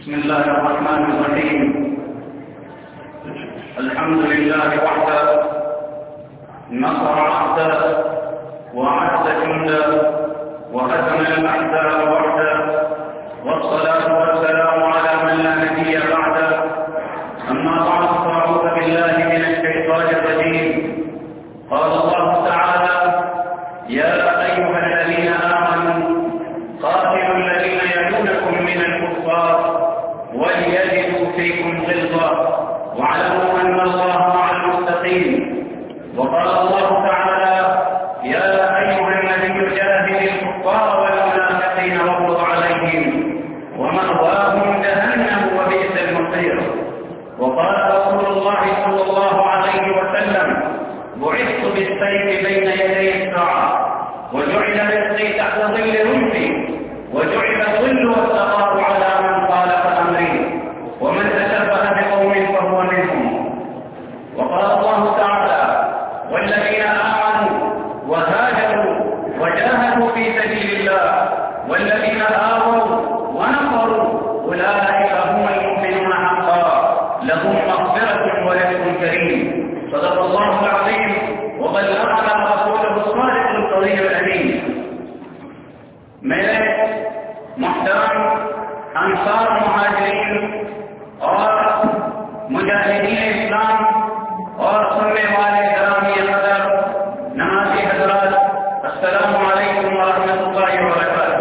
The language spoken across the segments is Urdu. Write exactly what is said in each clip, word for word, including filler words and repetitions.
بسم الله الرحمن الرحيم. الحمد لله وحده نصر عبده وعز جنده وهزم الأحزاب وحده، والصلاة والسلام على من لا نبي بعده. أما بعد فأعوذ بالله من الشيطان الرجيم. قال الله تعالى: يا أيها الذين آمنوا قاتلوا الذين يلونكم من الكفار وليجدوا فيكم غلظة واعلموا أن الله مع المتقين. وقال الله تعالى: يا أيها النبي جاهد الكفار والمنافقين واغلظ عليهم ومأواهم جهنم وبئس المصير. وقال رسول الله صلى الله عليه وسلم: بعثت بالسيف بين يدي الساعة وجعل رزقي تحت ظل رمحي وجعل الظل والسخاء على من خالف أمري ومن تشبه بقوم فهو منهم. وقال الله تعالى: والذين آمنوا وهاجروا وجاهدوا في سبيل الله والذين آووا ونصروا أولئك هم المؤمنون حقا لهم مغفرة ورزق كريم. صدق الله العظيم وبلغنا رسوله الصادق القوي الأمين. میرے محترم انصار مہاجرین اور مجاہدین اسلام اور سننے والے گرامی قدر نمازی حضرات، السلام علیکم ورحمۃ اللہ وبرکاتہ.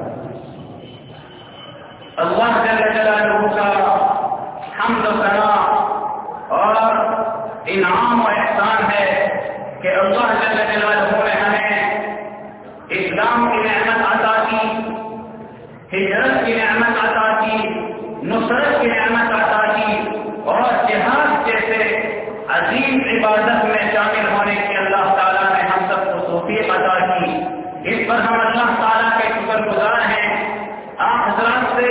اللہ جل جلالہ کا حمد و ثنا اور انعام و احسان ہے کہ اللہ جل جلالہ نے ہمیں اسلام کی نعمت عطا کی، ہجرت کی نعمت عطا کی، نصرت کی نعمت عطا کی اور جہاد جیسے عظیم عبادت میں شامل ہونے کی اللہ تعالیٰ نے ہم سب کو توفیق عطا کی. اس پر ہم اللہ تعالیٰ کے شکر گزار ہیں. آپ حضرات سے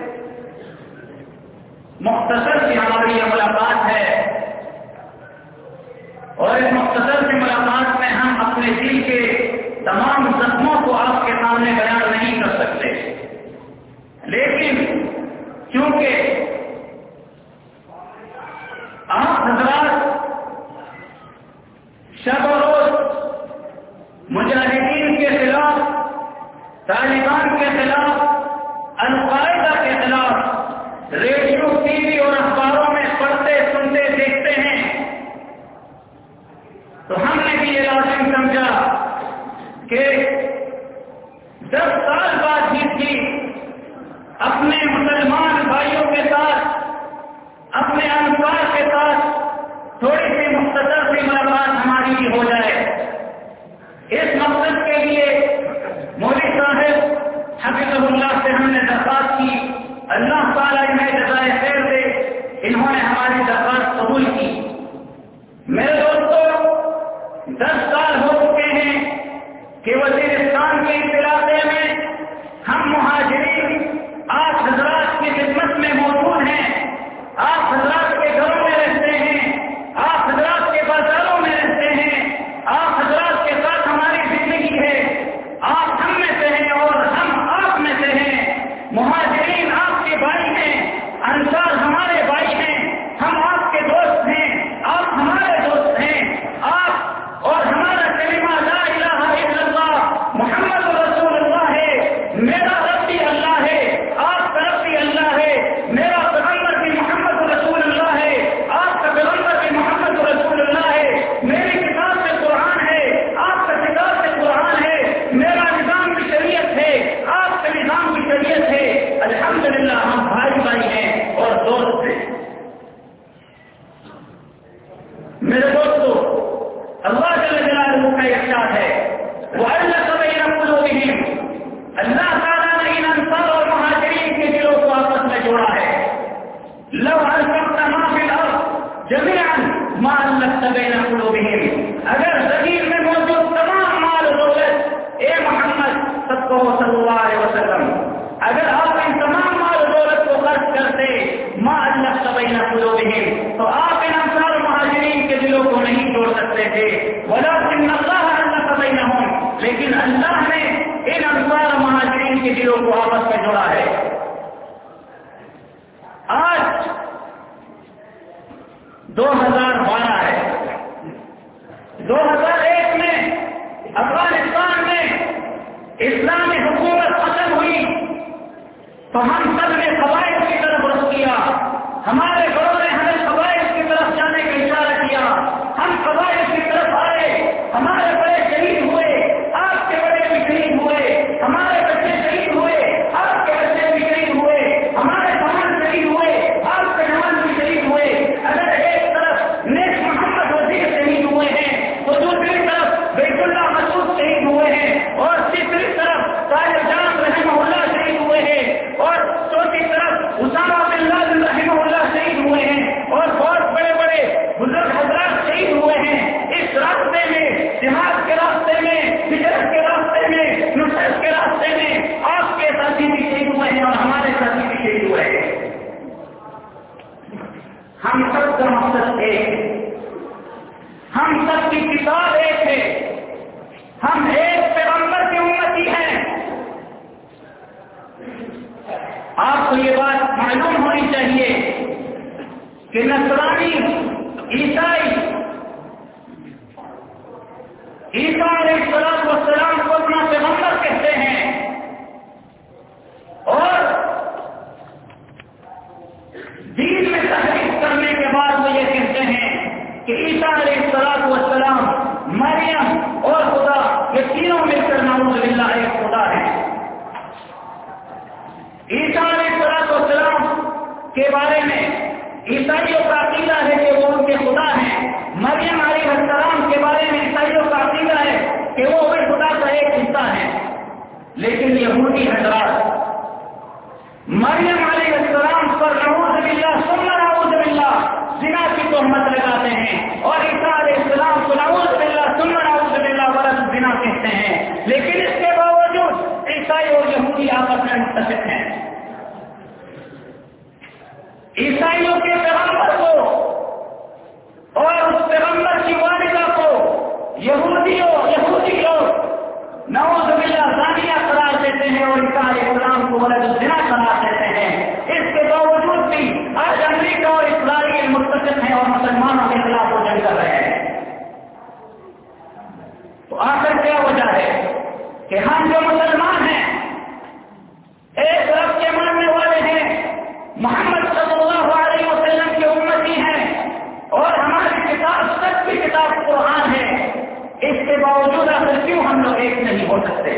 مختصر سی ہماری یہ ملاقات ہے اور اس مختصر سی ملاقات میں ہم اپنے دل کے تمام زخموں کو آپ کے سامنے بیان نہیں کر سکتے، لیکن کیونکہ آپ حضرات شب و روز مجاہدین کے خلاف، طالبان کے خلاف، القاعدہ کے خلاف ریڈیو، ٹی وی اور اخباروں میں پڑھتے سنتے دیکھتے ہیں، تو ہم نے بھی یہ لازم سمجھا کہ دس سال بعد جیت کی اپنے مسلمان بھائیوں کے ساتھ، اپنے انصار کے ساتھ تھوڑی سی مختصر سی ملاقات ہماری بھی ہو جائے. اس مقصد کے لیے مولوی صاحب حفظہ اللہ سے ہم نے درخواست کی، اللہ تعالیٰ انہیں جزائے خیر دے، انہوں نے ہماری درخواست قبول کی. میرے دوستوں، دس سال ہو چکے ہیں کہ وزیرستان کے اس علاقے میں ہم مہاجرین آپ حضرات کی خدمت میں موجود ہیں، آپ حضرات کے گھروں میں رہتے ہیں، آپ حضرات کے بازاروں میں رہتے ہیں، آپ حضرات کے ساتھ ہماری زندگی ہے. آپ ہم میں سے ہیں اور ہم آپ میں سے ہیں. مہاجرین آپ کے بھائی ہیں، انصار ہمارے بھائی ہیں، ہم آپ کے دوست ہیں، آپ ہمارے دوست ہیں. آپ اور ہمارا کلمہ لا الہ الا اللہ محمد رسول اللہ ہے. میرا رب بھی اللہ ہے، آپ کا رب بھی اللہ ہے، میرا پیغمبر بھی محمد رسول اللہ ہے، آپ کا پیغمبر بھی محمد رسول اللہ ہے. میری کتاب سے قرآن ہے، آپ کا کتاب سے قرآن ہے. میرا نظام کی شریعت ہے، آپ کا نظام کی شریعت ہے. الحمدللہ ہم بھائی بھائی ہیں اور دوست ہیں. میرے دوستو، اللہ جل جلالہ کا ارشاد ہے وَأَلَّفَ بَيْنَ قُلُوبِهِمْ. اللہ تعالیٰ نے ان انصار اور مہاجرین کے دلوں کو آپس میں جوڑا ہے. لَوْ أَنفَقْتَ مَا فِي الْأَرْضِ جَمِيعًا مَا أَلَّفْتَ بَيْنَ قُلُوبِهِمْ. اگر زمین میں موجود تمام مال و دولت، اے محمد صلی اللہ علیہ وسلم، اگر آپ ان تمام مال و دولت کو خرچ کرتے مَا أَلَّفْتَ بَيْنَ قُلُوبِهِمْ، تو آپ ان انصار و مہاجرین کے دلوں کو نہیں جوڑ سکتے تھے. وَلَكِنَّ اللَّهَ أَلَّفَ بَيْنَهُمْ، لیکن اللہ نے ان انصار و مہاجرین کے دلوں کو آپس میں جوڑا ہے. دو ہزار بارہ ہے. دو ہزار ایک میں افغانستان میں اسلامی حکومت ختم ہوئی تو ہم سب نے قبائل کی طرف رخ کیا. ہمارے بڑوں نے ہمیں قبائل کی طرف جانے کا اشارہ کیا. ہم قبائل کی طرف آئے. ہمارے بڑے شہید ہوئے, آپ کے بڑے بھی شہید ہوئے. ہمارے بچے شہید ہوئے, آپ کے بچے بھی شہید ہوئے. ہمارے جوان شہید ہوئے, آپ کے جوان بھی شہید ہوئے. اگر ایک طرف نیک محمد وزیر شہید ہوئے ہیں تو دوسری طرف بیت اللہ مسعود شہید ہوئے ہیں, اور تیسری طرف طاہر جان رحمہ اللہ شہید ہوئے ہیں, اور چوتھی طرف اسامہ بن لادن رحمہ اللہ شہید ہوئے ہیں, اور بہت بڑے بڑے بزرگ حضرات شہید ہوئے ہیں. اس راستے میں, جہاد کے راستے میں, ہجرت کے راستے میں, نصرت کے راستے میں آپ کے ساتھی بھی شہید ہوئے ہیں اور ہمارے ساتھی بھی شہید ہوئے ہیں. ہم سب کا مقصد ایک ہے, ہم سب کی کتاب ایک ہے, ہم ایک پیغمبر کی امتی ہیں. آپ کو یہ بات معلوم ہونی چاہیے کہ نصرانی, عیسائی, عیسیٰ علیہ السلام والسلام کو اپنا پیغمبر کہتے ہیں, اور دین میں تحریف کرنے کے بعد وہ یہ کہتے ہیں کہ عیسیٰ علیہ السلام والسلام, مریم اور خدا یہ تینوں مل کر نعوذ باللہ ایک خدا ہے. عیسیٰ علیہ السلام والسلام کے بارے میں عیسائیوں کا عقیدہ ہے کہ وہ ان کے خدا ہیں. مریم علیہ السلام کے بارے میں عیسائیوں کا عقیدہ ہے کہ وہ بھی خدا کا ایک حصہ ہے. لیکن یہودی حضرات مریم علیہ السلام پر نعوذ باللہ ثم نعوذ باللہ زنا کی تہمت لگاتے ہیں, اور عیسیٰ علیہ السلام کو نعوذ باللہ ثم نعوذ باللہ ورث زنا کہتے ہیں. لیکن اس کے باوجود عیسائی اور یہودی آپس میں متفق ہیں. عیسائیوں کے پیغمبر کو اور اس پیغمبر کی والدہ کو یہودیوں یہودی لوگ نعوذ باللہ زانیہ قرار دیتے ہیں اور عیسیٰ علیہ السلام کو ولد الزنا قرار دیتے ہیں. اس کے باوجود بھی آج امریکہ اور اسرائیل متفق ہیں اور مسلمانوں کے خلاف وہ جنگ کر رہے ہیں. تو آخر کیا وجہ ہے کہ ہم جو مسلمان ہیں, ایک رب کے ماننے والے ہیں, محمد صلی اللہ علیہ وسلم کے امتی ہیں, اور ہماری کتاب سب کی کتاب قرآن ہے, اس کے باوجود آخر کیوں ہم لوگ ایک نہیں ہو سکتے؟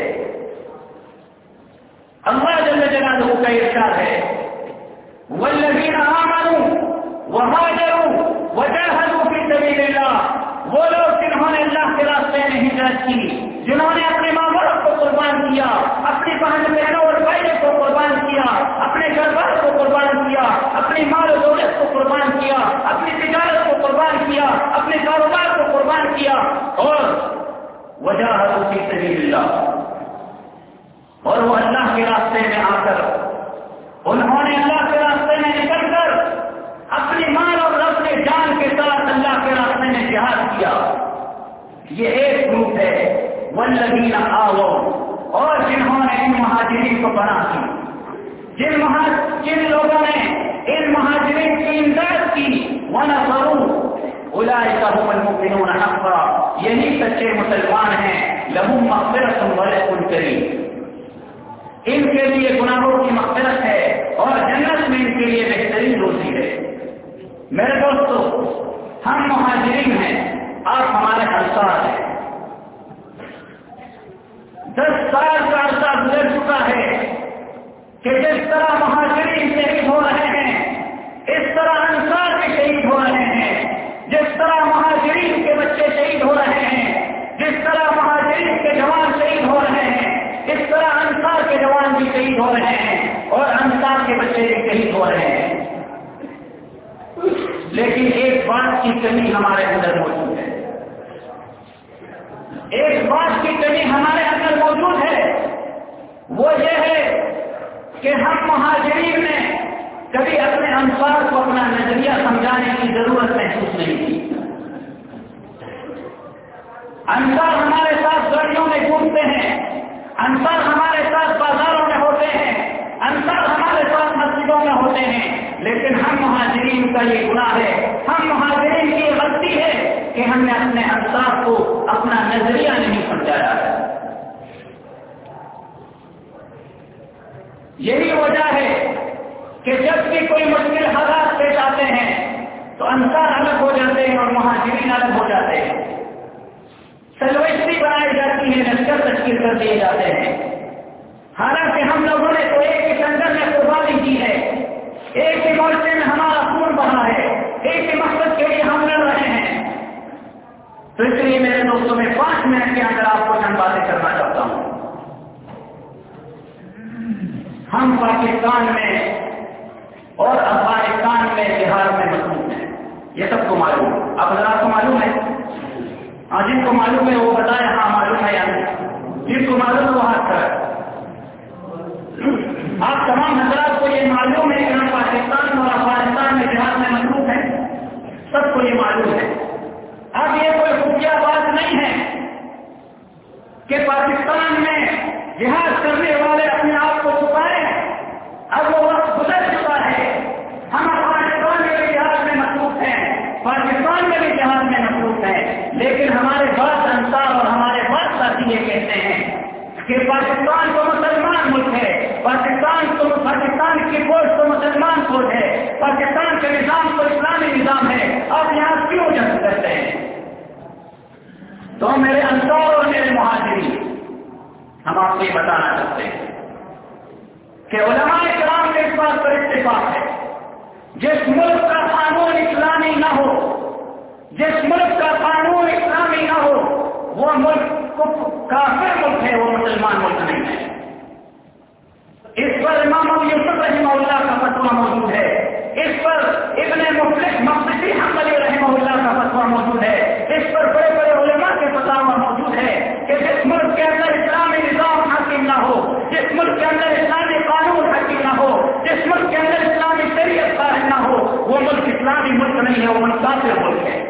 اللہ جل جلالہ کا ارشاد ہے والذین آمنوا وہاجروا وجاہدوا فی سبیل اللہ, وہ لوگ جنہوں نے اللہ کے راستے میں ہجرت کی, جنہوں نے اپنے ماں باپ کو قربان کیا, اپنی بہن بہنوں اور بھائیوں کو قربان کیا, اپنے گھر بار کو قربان کیا, اپنی مال و دولت کو قربان کیا, اپنی تجارت کو قربان کیا, اپنے کاروبار کو قربان کیا, اور وجاہدوا فی سبیل اللہ, اور وہ اللہ کے راستے میں آ کر انہوں نے اللہ کے راستے میں نکل کر اپنی مال اور اپنے جان کے ساتھ اللہ کے راستے میں جہاد کیا. یہ ایک گروپ ہے. والذین آووا, اور جنہوں نے ان مہاجرین کو بنا کی, جن جن لوگوں نے ان مہاجرین کی امداد کی, ونصروا اولئک هم المؤمنون حقا, یہی سچے مسلمان ہیں. لهم مغفرۃ ورزق کریم, ان کے لیے گناہوں کی مغفرت ہے اور جنت میں ان کے لیے بہترین روزی ہے. میرے دوستو, ہم مہاجرین ہیں, آپ ہمارے انصار ہیں. دس سال کا عرصہ گزر چکا ہے کہ جس طرح مہاجرین شہید ہو رہے ہیں, اس طرح انصار بھی شہید ہو رہے ہیں. جس طرح مہاجرین کے بچے شہید ہو رہے ہیں, جس طرح مہاجرین کے جوان شہید ہو رہے ہیں, اس طرح انصار کے جوان بھی شہید ہو رہے ہیں, اور انصار کے بچے بھی شہید ہو رہے ہیں. لیکن ایک بات کی کمی ہمارے اندر موجود ہے, ایک بات کی کمی ہمارے اندر موجود ہے. وہ یہ ہے کہ ہم مہاجرین نے کبھی اپنے انصار کو اپنا نظریہ سمجھانے کی ضرورت محسوس نہیں کی. انصار ہمارے ساتھ گاڑیوں میں گھومتے ہیں, انصار ہمارے ساتھ بازاروں میں ہوتے ہیں, انصار ہمارے ساتھ مسجدوں میں ہوتے ہیں, لیکن ہم مہاجرین کا یہ گناہ ہے، ہم مہاجرین کی غلطی ہے کہ ہم نے اپنے انصار کو اپنا نظریہ نہیں سمجھایا ہے۔ یہی وجہ ہے کہ جب بھی کوئی مشکل حالات پیش آتے ہیں تو انصار الگ ہو جاتے ہیں اور مہاجرین الگ ہو جاتے ہیں، سلوستی بنائی جاتی ہے، لشکر تشکیل کر دیے جاتے ہیں۔ حالانکہ ہم لوگوں نے تو ایک ہی سنگھرش میں قربانی کی ہے، ایک ہی مورچے میں ہمارا خون بہا ہے، ایک ہی مقصد کے لیے ہم لڑ رہے ہیں۔ تو اس لیے میرے دوستوں میں پانچ منٹ کے اندر آپ کو چند باتیں کرنا چاہتا ہوں۔ ہم پاکستان میں اور افغانستان میں بہار میں مصروف ہیں، یہ سب کو معلوم ہے۔ اب حضرات کو معلوم ہے؟ ہاں، جن کو معلوم ہے وہ بتائے ہاں معلوم ہے یا نہیں، جن کو معلوم ہے وہ ہاتھ کھڑا۔ آپ تمام حضرات کو یہ معلوم ہے کہ ہم پاکستان اور افغانستان میں جہاد میں مصروف ہیں، سب کو یہ معلوم ہے۔ اب یہ کوئی خفیہ بات نہیں ہے کہ پاکستان میں جہاد کرنے والے اپنے آپ کو چھپائیں، اب وہ وقت گزر چکا ہے۔ ہم افغانستان میں بھی جہاد میں مصروف ہیں، پاکستان میں بھی جہاد میں مصروف ہیں، لیکن ہمارے بعض انصار اور ہمارے بعض ساتھی یہ کہتے ہیں کہ پاکستان تو مسلمان ملک ہے، پاکستان تو پاکستان کی فوج تو مسلمان فوج ہے، پاکستان کا نظام تو اسلامی نظام ہے، آپ یہاں کیوں جنگ کرتے ہیں؟ تو میرے انصار اور میرے مہاجرین، ہم آپ کو یہ بتانا چاہتے ہیں کہ علماء کرام کے اس بات پر اتفاق ہے، جس ملک کا قانون اسلامی نہ ہو، جس ملک کا قانون اسلامی نہ ہو، وہ ملک کافر ملک ہے، وہ مسلمان ملک نہیں ہے۔ اس پر امام ابو یوسف رحمہ اللہ کا فتویٰ موجود ہے، اس پر ابن مفلح مقدسی حنبلی رحمہ اللہ کا فتویٰ موجود ہے، اس پر بڑے بڑے علماء کے فتاوی موجود ہے کہ جس ملک کے اندر اسلامی نظام حاکم نہ ہو، جس ملک کے اندر اسلامی قانون حاکم نہ ہو، جس ملک کے اندر اسلامی شریعت قائم نہ ہو، وہ ملک اسلامی ملک نہیں ہے، وہ ملک کافر ملک ہے۔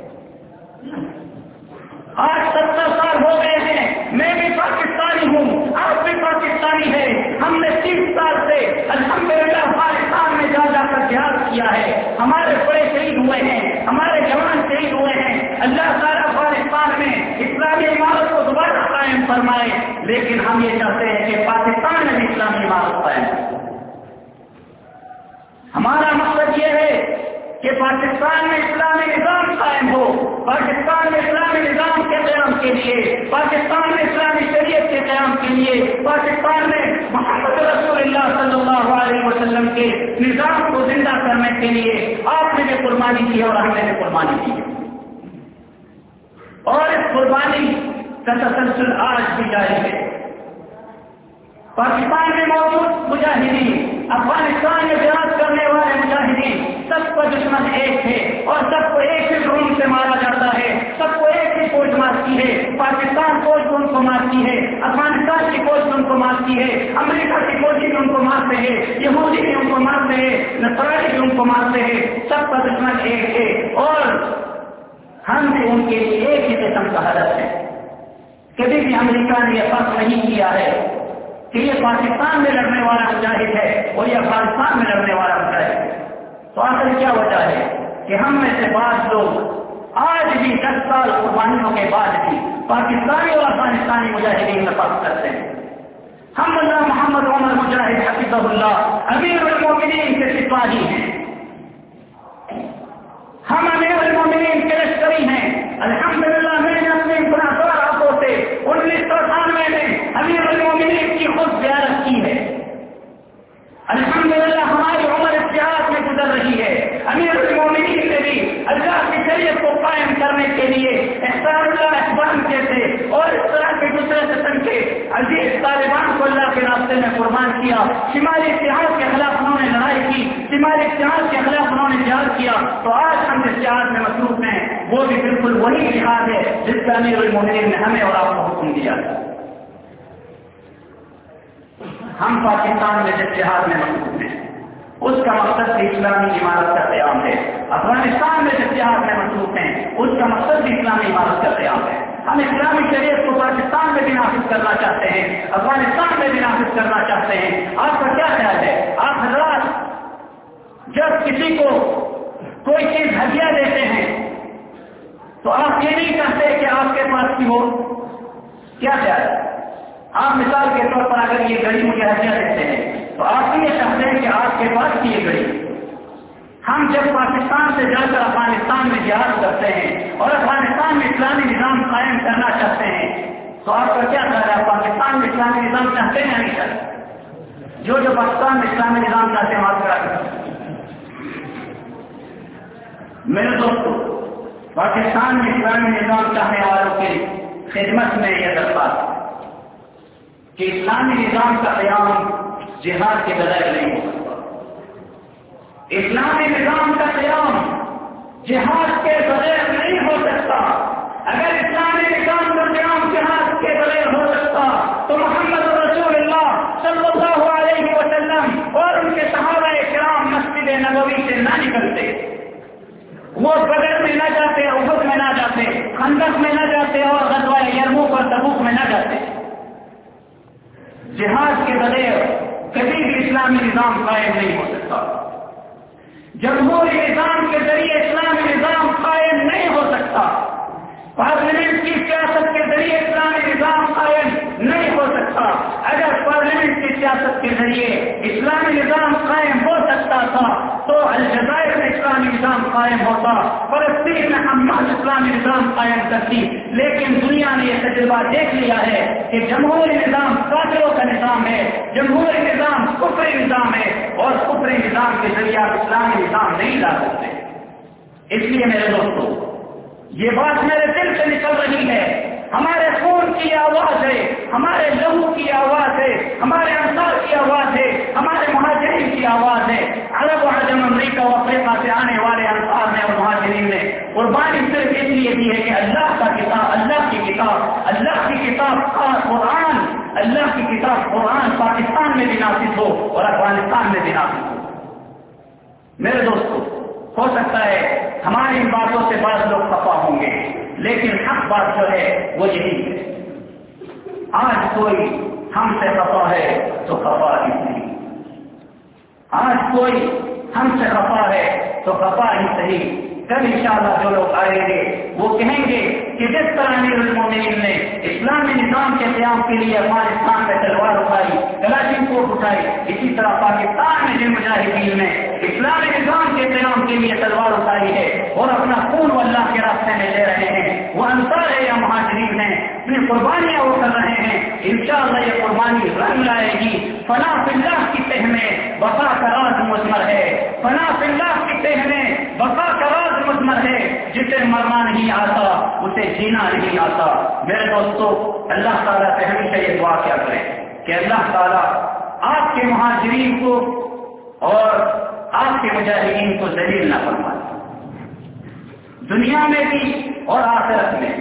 آج ستر سال ہو گئے ہیں، میں بھی پاکستانی ہوں، آپ بھی پاکستانی ہے، ہم نے تیس سال سے الحمدللہ افغانستان میں جا جا کر جہاد کیا ہے، ہمارے بڑے شہید ہوئے ہیں، ہمارے جوان شہید ہوئے ہیں۔ اللہ تعالیٰ افغانستان میں اسلامی عمارت کو دوبارہ قائم فرمائے، لیکن ہم یہ چاہتے ہیں کہ پاکستان میں بھی اسلامی عمارت قائم ہو۔ ہمارا مقصد یہ ہے کہ پاکستان میں اسلامی نظام قائم ہو، پاکستان میں اسلامی نظام کے قیام کے لیے، پاکستان میں اسلامی شریعت کے قیام کے لیے، پاکستان میں محمد رسول اللہ صلی اللہ علیہ وسلم کے نظام کو زندہ کرنے کے لیے آپ نے بھی قربانی کی اور ہم نے بھی قربانی کی، اور اس قربانی کا تسلسل آج بھی جاری ہے۔ پاکستان میں موجود مجاہدین، افغانستان میں جہاد کرنے والے مجاہدین، سب کا دشمن ایک ہے اور سب کو ایک ہی ڈرون سے مارا جاتا ہے، سب کو ایک ہی فوج مارتی ہے۔ پاکستان فوج ان کو مارتی ہے، افغانستان کی فوج ان کو مارتی ہے، امریکہ کی فوج بھی ان کو مارتے ہیں، یہودی بھی ان کو مارتے ہیں، نصرانی بھی ان کو مارتے ہیں، سب کا دشمن ایک ہے اور ہم بھی ان کے لیے ایک ہی قسم کا ہدف ہے۔ کبھی بھی امریکہ نے یہ فرق نہیں کیا ہے کہ یہ پاکستان میں لڑنے والا مجاہد ہے اور یہ افغانستان میں لڑنے والا مجاہد ہے۔ تو آخر کیا وجہ ہے کہ ہم میں سے بعض لوگ آج بھی دس سال قربانیوں کے بعد بھی پاکستانی اور افغانستانی مجاہدین میں فرق کرتے ہیں۔ ہم اللہ محمد عمر مجاہد حفظہ اللہ امیر المومنین کے سپاہی ہیں، ہم امیر المومنین کے لشکری ہیں۔ الحمدللہ میں نے اپنے گناہگار ہاتھوں سے انیس سو اٹھانوے میں امیر المومنین کی خود زیارت کی ہے۔ الحمدللہ ہماری عمر اتحاد میں گزر رہی ہے، امیر المومنین نے بھی اللہ کی شریعت کو قائم کرنے کے لیے احسان اللہ احسان جیسے اور اس طرح کے دوسرے قسم کے عزیز طالبان کو اللہ کے راستے میں قربان کیا۔ شمالی اتحاد کے خلاف انہوں نے لڑائی کی، شمالی اتحاد کے خلاف انہوں نے جہاد کیا، تو آج ہم جس جہاد میں مصروف ہیں وہ بھی بالکل وہی جہاد ہے جس کا امیر المومنین نے ہمیں اور آپ کو حکم دیا۔ ہم پاکستان میں جس جہاد میں مصروف ہیں اس کا مقصد بھی اسلامی عمارت کا قیام ہے، افغانستان میں جس جہاد میں مصروف ہیں اس کا مقصد بھی اسلامی عمارت کا قیام ہے۔ ہم اسلامی شریعت کو پاکستان میں بھی نافذ کرنا چاہتے ہیں، افغانستان میں بھی نافذ کرنا چاہتے ہیں۔ آپ کا کیا خیال ہے؟ آپ حضرات جب کسی کو کوئی چیز ہدیہ دیتے ہیں تو آپ یہ نہیں چاہتے کہ آپ کے پاس کی ہو، کیا چاہتے؟ آپ مثال کے طور پر اگر یہ گھڑی مجھے ہدیہ دیتے ہیں تو آپ یہ چاہتے ہیں کہ آپ کے پاس کی یہ گھڑی۔ ہم جب پاکستان سے جا کر افغانستان میں جہاد کرتے ہیں اور افغانستان میں اسلامی نظام قائم کرنا چاہتے ہیں تو آپ کا کیا خیال ہے؟ پاکستان میں اسلامی نظام چاہتے ہیں یا نہیں چاہتے؟ جو جو پاکستان میں اسلامی نظام چاہتے ہیں آپ کرا میرے دوستوں، پاکستان میں اسلامی نظام چاہنے والوں کی خدمت میں یہ درخواست کہ اسلامی نظام کا قیام جہاد کے بغیر نہیں ہو سکتا۔ اسلامی نظام کا قیام جہاد کے بغیر نہیں ہو سکتا۔ اگر اسلامی نظام کا قیام جہاد کے بغیر ہو سکتا تو محمد رسول اللہ صلی اللہ علیہ وسلم اور ان کے صحابہ کرام مسجد نبوی سے نہ نکلتے، وہ بدر میں نہ جاتے، احد میں نہ جاتے، خندق میں نہ جاتے اور غزوہ یرموک اور تبوک میں نہ جاتے۔ جہاد کے بغیر کبھی بھی اسلامی نظام قائم نہیں ہو سکتا۔ جمہوری نظام کے ذریعے اسلامی نظام قائم نہیں ہو سکتا۔ پارلیمنٹ کی سیاست کے ذریعے اسلامی نظام قائم نہیں ہو سکتا۔ اگر پارلیمنٹ کی سیاست کے ذریعے اسلامی نظام قائم ہو سکتا تھا تو الجزائر میں اسلامی نظام قائم ہوتا، فلسطین میں حماس اسلامی نظام قائم کرتی۔ لیکن دنیا نے یہ تجربہ دیکھ لیا ہے کہ جمہوری نظام کافروں کا نظام ہے، جمہوری نظام کفری نظام ہے اور کفری نظام کے ذریعے آپ اسلامی نظام نہیں لا سکتے۔ اس لیے میرے دوستوں، یہ بات میرے دل سے نکل رہی ہے، ہمارے خون کی آواز ہے، ہمارے لہو کی آواز ہے، ہمارے انصار کی آواز ہے، ہمارے مہاجرین کی آواز ہے۔ عرب و عجم، امریکہ و افریقہ سے آنے والے انصار نے اور مہاجرین نے قربانی صرف اس لیے دی ہے کہ اللہ کا کتاب، اللہ کی کتاب، اللہ کی کتاب قرآن، اللہ کی کتاب قرآن پاکستان میں بھی نافذ ہو اور افغانستان میں بھی نافذ ہو۔ میرے دوستوں، ہو سکتا ہے ہماری ان باتوں سے بعض لوگ خفا ہوں گے، لیکن حق بات جو ہے وہ یہی ہے۔ آج کوئی ہم سے خفا ہے تو خفا ہی نہیں، آج کوئی ہم سے خفا ہے تو خفا ہی صحیح۔ کل انشاءاللہ جو لوگ آئیں گے وہ کہیں گے کہ جس طرح امیر المومنین نے اسلامی نظام کے قیام کے لیے افغانستان میں تلوار اٹھائی، کلاشن کوف اٹھائی، اسی طرح پاکستان میں جن مجاہدین نے اسلامی نظام کے قیام کے لیے تلوار اٹھائی ہے اور اپنا خون و اللہ کے راستے میں لے رہے ہیں، وہ انصار ہے یا مہاجرین ہیں، اپنی قربانیاں وہ کر رہے ہیں۔ انشاءاللہ یہ قربانی رنگ لائے گی۔ فنا فی اللہ کی تہ میں وفا کا راز مضمر ہے، فنا فی اللہ کی تہ میں وفا کا راز مضمر ہے۔ جسے مرنا نہیں آتا اسے جینا نہیں آتا۔ میرے دوستو، اللہ تعالیٰ سے ہمیشہ یہ دعا کیا کریں کہ اللہ تعالیٰ آپ کے مہاجرین کو اور آپ کے مجاہدین کو ذلیل نہ فرمائے، دنیا میں بھی اور آخرت میں۔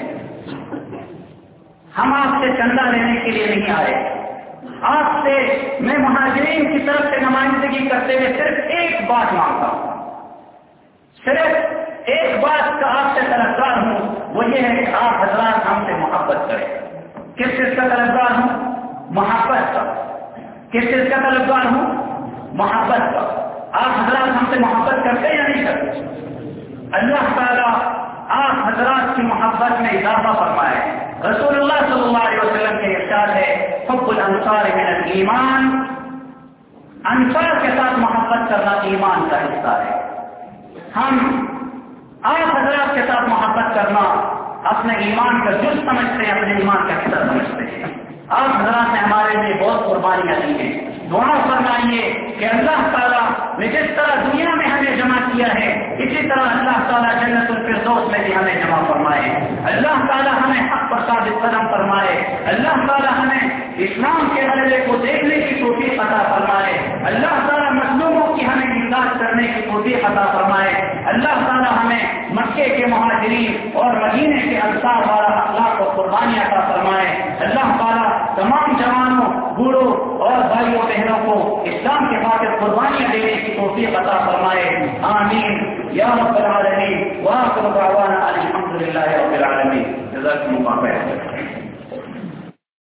ہم آپ سے چندہ لینے کے لیے نہیں آئے، آپ سے میں مہاجرین کی طرف سے نمائندگی کرتے ہوئے صرف ایک بات مانگتا ہوں، صرف ایک بات کا آپ سے طلبگار ہوں، وہ یہ ہے کہ آپ حضرات ہم سے محبت کریں۔ کس چیز کا طلبگار ہوں؟ محبت کا۔ کس چیز کا طلبگار ہوں؟ محبت کا۔ آپ حضرات ہم سے محبت کرتے یا نہیں کرتے؟ اللہ تعالیٰ آپ حضرات کی محبت میں اضافہ فرمائے۔ رسول اللہ صلی اللہ علیہ وسلم کے ارشاد ہے، حب الانصار من الایمان، انصار کے ساتھ محبت کرنا ایمان کا حصہ ہے۔ ہم آپ حضرات کے ساتھ محبت کرنا اپنے ایمان کا جز سمجھتے ہیں، اپنے ایمان کا حصہ سمجھتے ہیں۔ آپ حضرات نے ہمارے لیے بہت قربانیاں دی ہیں، دعا فرمائیے کہ اللہ تعالیٰ نے جس طرح دنیا میں ہمیں جمع کیا ہے اسی طرح اللہ تعالیٰ جنت الفردوس میں بھی ہمیں جمع فرمائے۔ اللہ تعالیٰ ہمیں حق پر ثابت قدم فرمائے۔ اللہ تعالیٰ ہمیں اسلام کے غلبے کو دیکھنے کی توفیق عطا فرمائے۔ اللہ تعالیٰ مظلوموں کی ہمیں امداد کرنے کی توفیق عطا فرمائے۔ اللہ تعالیٰ ہمیں مکے کے مہاجرین اور مدینے کے انصار والا اخلاق و قربانی عطا فرمائے۔ اللہ تعالیٰ تمام جوانوں، بوڑھوں اور بھائیوں بہنوں کو اسلام کے خاطر قربانیاں دینے کی توفیق عطا فرمائے۔ آمین یا رب العالمین۔ وآخر دعوانا الحمد للہ رب العالمین۔ جزاکم اللہ خیر۔